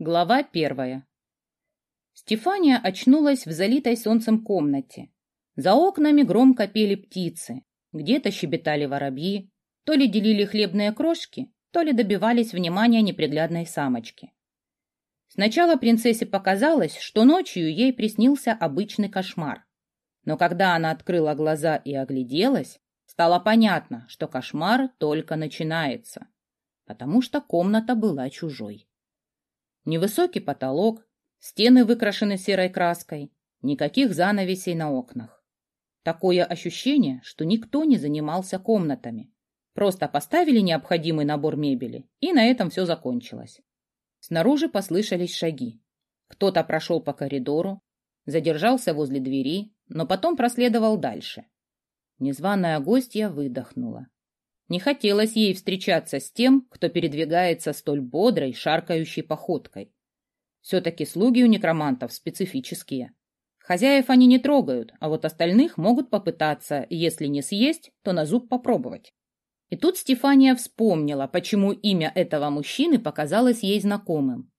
Глава 1. Стефания очнулась в залитой солнцем комнате. За окнами громко пели птицы, где-то щебетали воробьи, то ли делили хлебные крошки, то ли добивались внимания неприглядной самочки. Сначала принцессе показалось, что ночью ей приснился обычный кошмар. Но когда она открыла глаза и огляделась, стало понятно, что кошмар только начинается, потому что комната была чужой. Невысокий потолок, стены выкрашены серой краской, никаких занавесей на окнах. Такое ощущение, что никто не занимался комнатами. Просто поставили необходимый набор мебели, и на этом все закончилось. Снаружи послышались шаги. Кто-то прошел по коридору, задержался возле двери, но потом проследовал дальше. Незваная гостья выдохнула. Не хотелось ей встречаться с тем, кто передвигается столь бодрой, шаркающей походкой. Все-таки слуги у некромантов специфические. Хозяев они не трогают, а вот остальных могут попытаться, если не съесть, то на зуб попробовать. И тут Стефания вспомнила, почему имя этого мужчины показалось ей знакомым.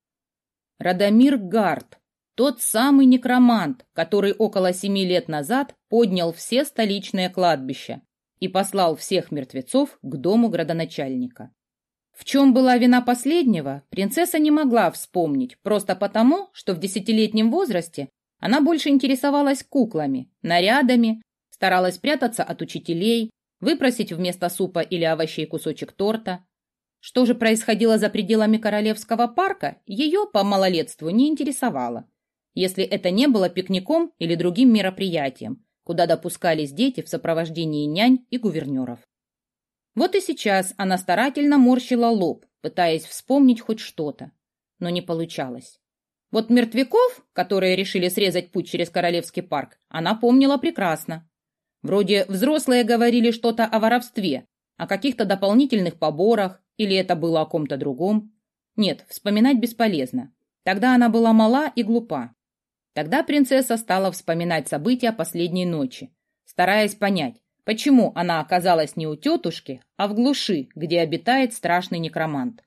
Радомир Гард, тот самый некромант, который около 7 лет назад поднял все столичные кладбища и послал всех мертвецов к дому градоначальника. В чем была вина последнего, принцесса не могла вспомнить, просто потому, что в 10-летнем возрасте она больше интересовалась куклами, нарядами, старалась прятаться от учителей, выпросить вместо супа или овощей кусочек торта. Что же происходило за пределами Королевского парка, ее по малолетству не интересовало, если это не было пикником или другим мероприятием, куда допускались дети в сопровождении нянь и гувернеров. Вот и сейчас она старательно морщила лоб, пытаясь вспомнить хоть что-то, но не получалось. Вот мертвяков, которые решили срезать путь через Королевский парк, она помнила прекрасно. Вроде взрослые говорили что-то о воровстве, о каких-то дополнительных поборах, или это было о ком-то другом. Нет, вспоминать бесполезно. Тогда она была мала и глупа. Тогда принцесса стала вспоминать события последней ночи, стараясь понять, почему она оказалась не у тетушки, а в глуши, где обитает страшный некромант.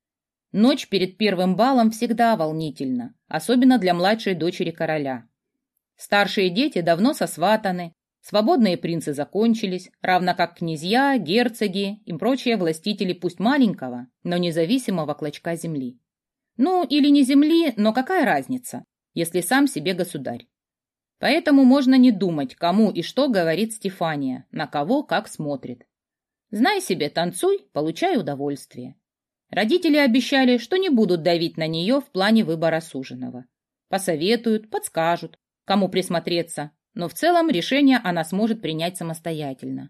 Ночь перед первым балом всегда волнительна, особенно для младшей дочери короля. Старшие дети давно сосватаны, свободные принцы закончились, равно как князья, герцоги и прочие властители пусть маленького, но независимого клочка земли. Ну, или не земли, но какая разница, если сам себе государь. Поэтому можно не думать, кому и что говорит Стефания, на кого как смотрит. Знай себе, танцуй, получай удовольствие. Родители обещали, что не будут давить на нее в плане выбора суженого. Посоветуют, подскажут, кому присмотреться, но в целом решение она сможет принять самостоятельно.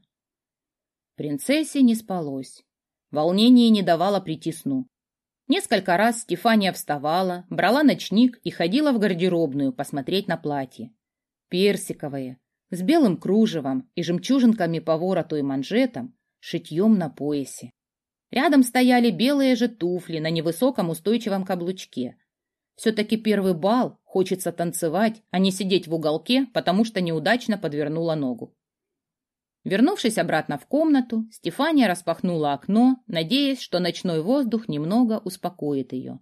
Принцессе не спалось. Волнение не давало прийти сну. Несколько раз Стефания вставала, брала ночник и ходила в гардеробную посмотреть на платье. Персиковое, с белым кружевом и жемчужинками по вороту и манжетам, шитьем на поясе. Рядом стояли белые же туфли на невысоком устойчивом каблучке. Все-таки первый бал, хочется танцевать, а не сидеть в уголке, потому что неудачно подвернула ногу. Вернувшись обратно в комнату, Стефания распахнула окно, надеясь, что ночной воздух немного успокоит ее.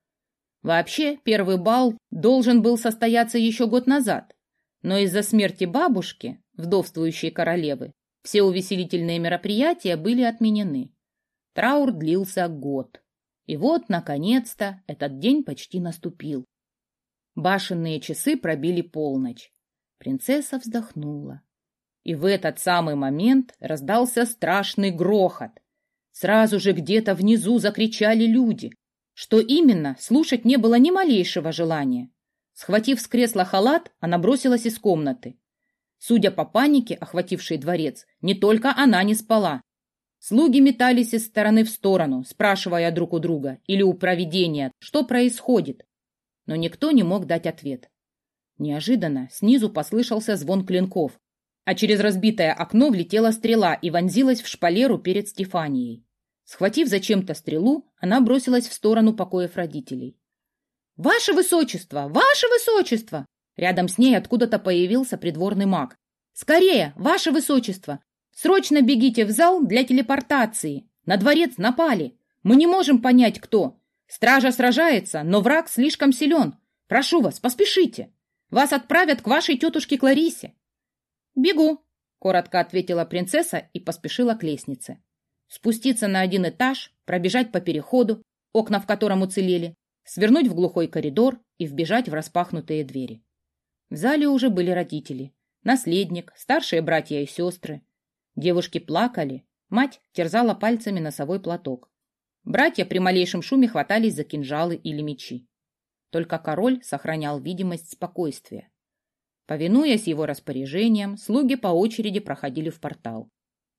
Вообще, первый бал должен был состояться еще год назад, но из-за смерти бабушки, вдовствующей королевы, все увеселительные мероприятия были отменены. Траур длился год. И вот, наконец-то, этот день почти наступил. Башенные часы пробили полночь. Принцесса вздохнула. И в этот самый момент раздался страшный грохот. Сразу же где-то внизу закричали люди. Что именно, слушать не было ни малейшего желания. Схватив с кресла халат, она бросилась из комнаты. Судя по панике, охватившей дворец, не только она не спала. Слуги метались из стороны в сторону, спрашивая друг у друга или у провидения, что происходит. Но никто не мог дать ответ. Неожиданно снизу послышался звон клинков, а через разбитое окно влетела стрела и вонзилась в шпалеру перед Стефанией. Схватив зачем-то стрелу, она бросилась в сторону покоев родителей. «Ваше высочество! Ваше высочество!» Рядом с ней откуда-то появился придворный маг. «Скорее, ваше высочество! Срочно бегите в зал для телепортации! На дворец напали! Мы не можем понять, кто! Стража сражается, но враг слишком силен. Прошу вас, поспешите. Вас отправят к вашей тетушке Кларисе». «Бегу», — коротко ответила принцесса и поспешила к лестнице. Спуститься на 1 этаж, пробежать по переходу, окна в котором уцелели, свернуть в глухой коридор и вбежать в распахнутые двери. В зале уже были родители, наследник, старшие братья и сестры. Девушки плакали, мать терзала пальцами носовой платок. Братья при малейшем шуме хватались за кинжалы или мечи. Только король сохранял видимость спокойствия. Повинуясь его распоряжениям, слуги по очереди проходили в портал.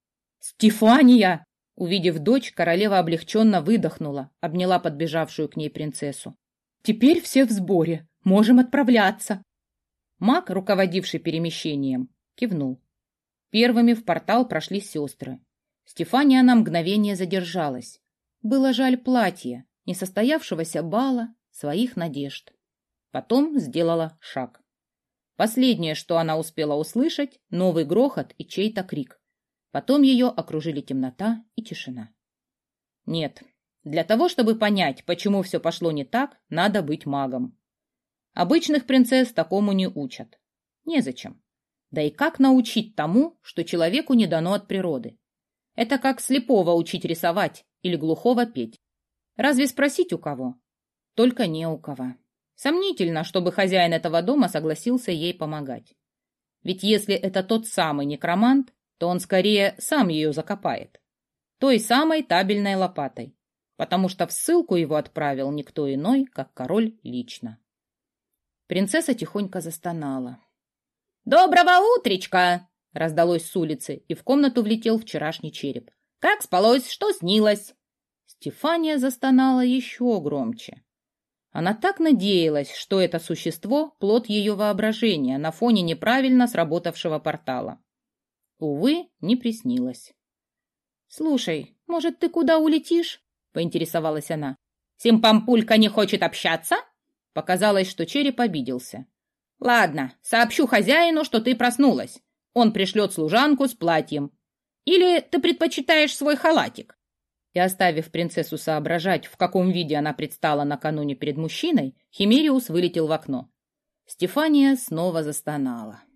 «Стефания!» Увидев дочь, королева облегченно выдохнула, обняла подбежавшую к ней принцессу. «Теперь все в сборе. Можем отправляться». Маг, руководивший перемещением, кивнул. Первыми в портал прошли сестры. Стефания на мгновение задержалась. Было жаль платья, несостоявшегося бала, своих надежд. Потом сделала шаг. Последнее, что она успела услышать, новый грохот и чей-то крик. Потом ее окружили темнота и тишина. Нет, для того, чтобы понять, почему все пошло не так, надо быть магом. Обычных принцесс такому не учат. Незачем. Да и как научить тому, что человеку не дано от природы? Это как слепого учить рисовать или глухого петь. Разве спросить у кого? Только не у кого. Сомнительно, чтобы хозяин этого дома согласился ей помогать. Ведь если это тот самый некромант, то он скорее сам ее закопает. Той самой табельной лопатой. Потому что в ссылку его отправил никто иной, как король лично. Принцесса тихонько застонала. «Доброго утречка!» — раздалось с улицы, и в комнату влетел вчерашний череп. «Как спалось? Что снилось?» Стефания застонала еще громче. Она так надеялась, что это существо — плод ее воображения на фоне неправильно сработавшего портала. Увы, не приснилось. «Слушай, может, ты куда улетишь?» — поинтересовалась она. «Симпампулька не хочет общаться?» Показалось, что череп обиделся. «Ладно, сообщу хозяину, что ты проснулась. Он пришлет служанку с платьем. Или ты предпочитаешь свой халатик?» И, оставив принцессу соображать, в каком виде она предстала накануне перед мужчиной, Химериус вылетел в окно. Стефания снова застонала.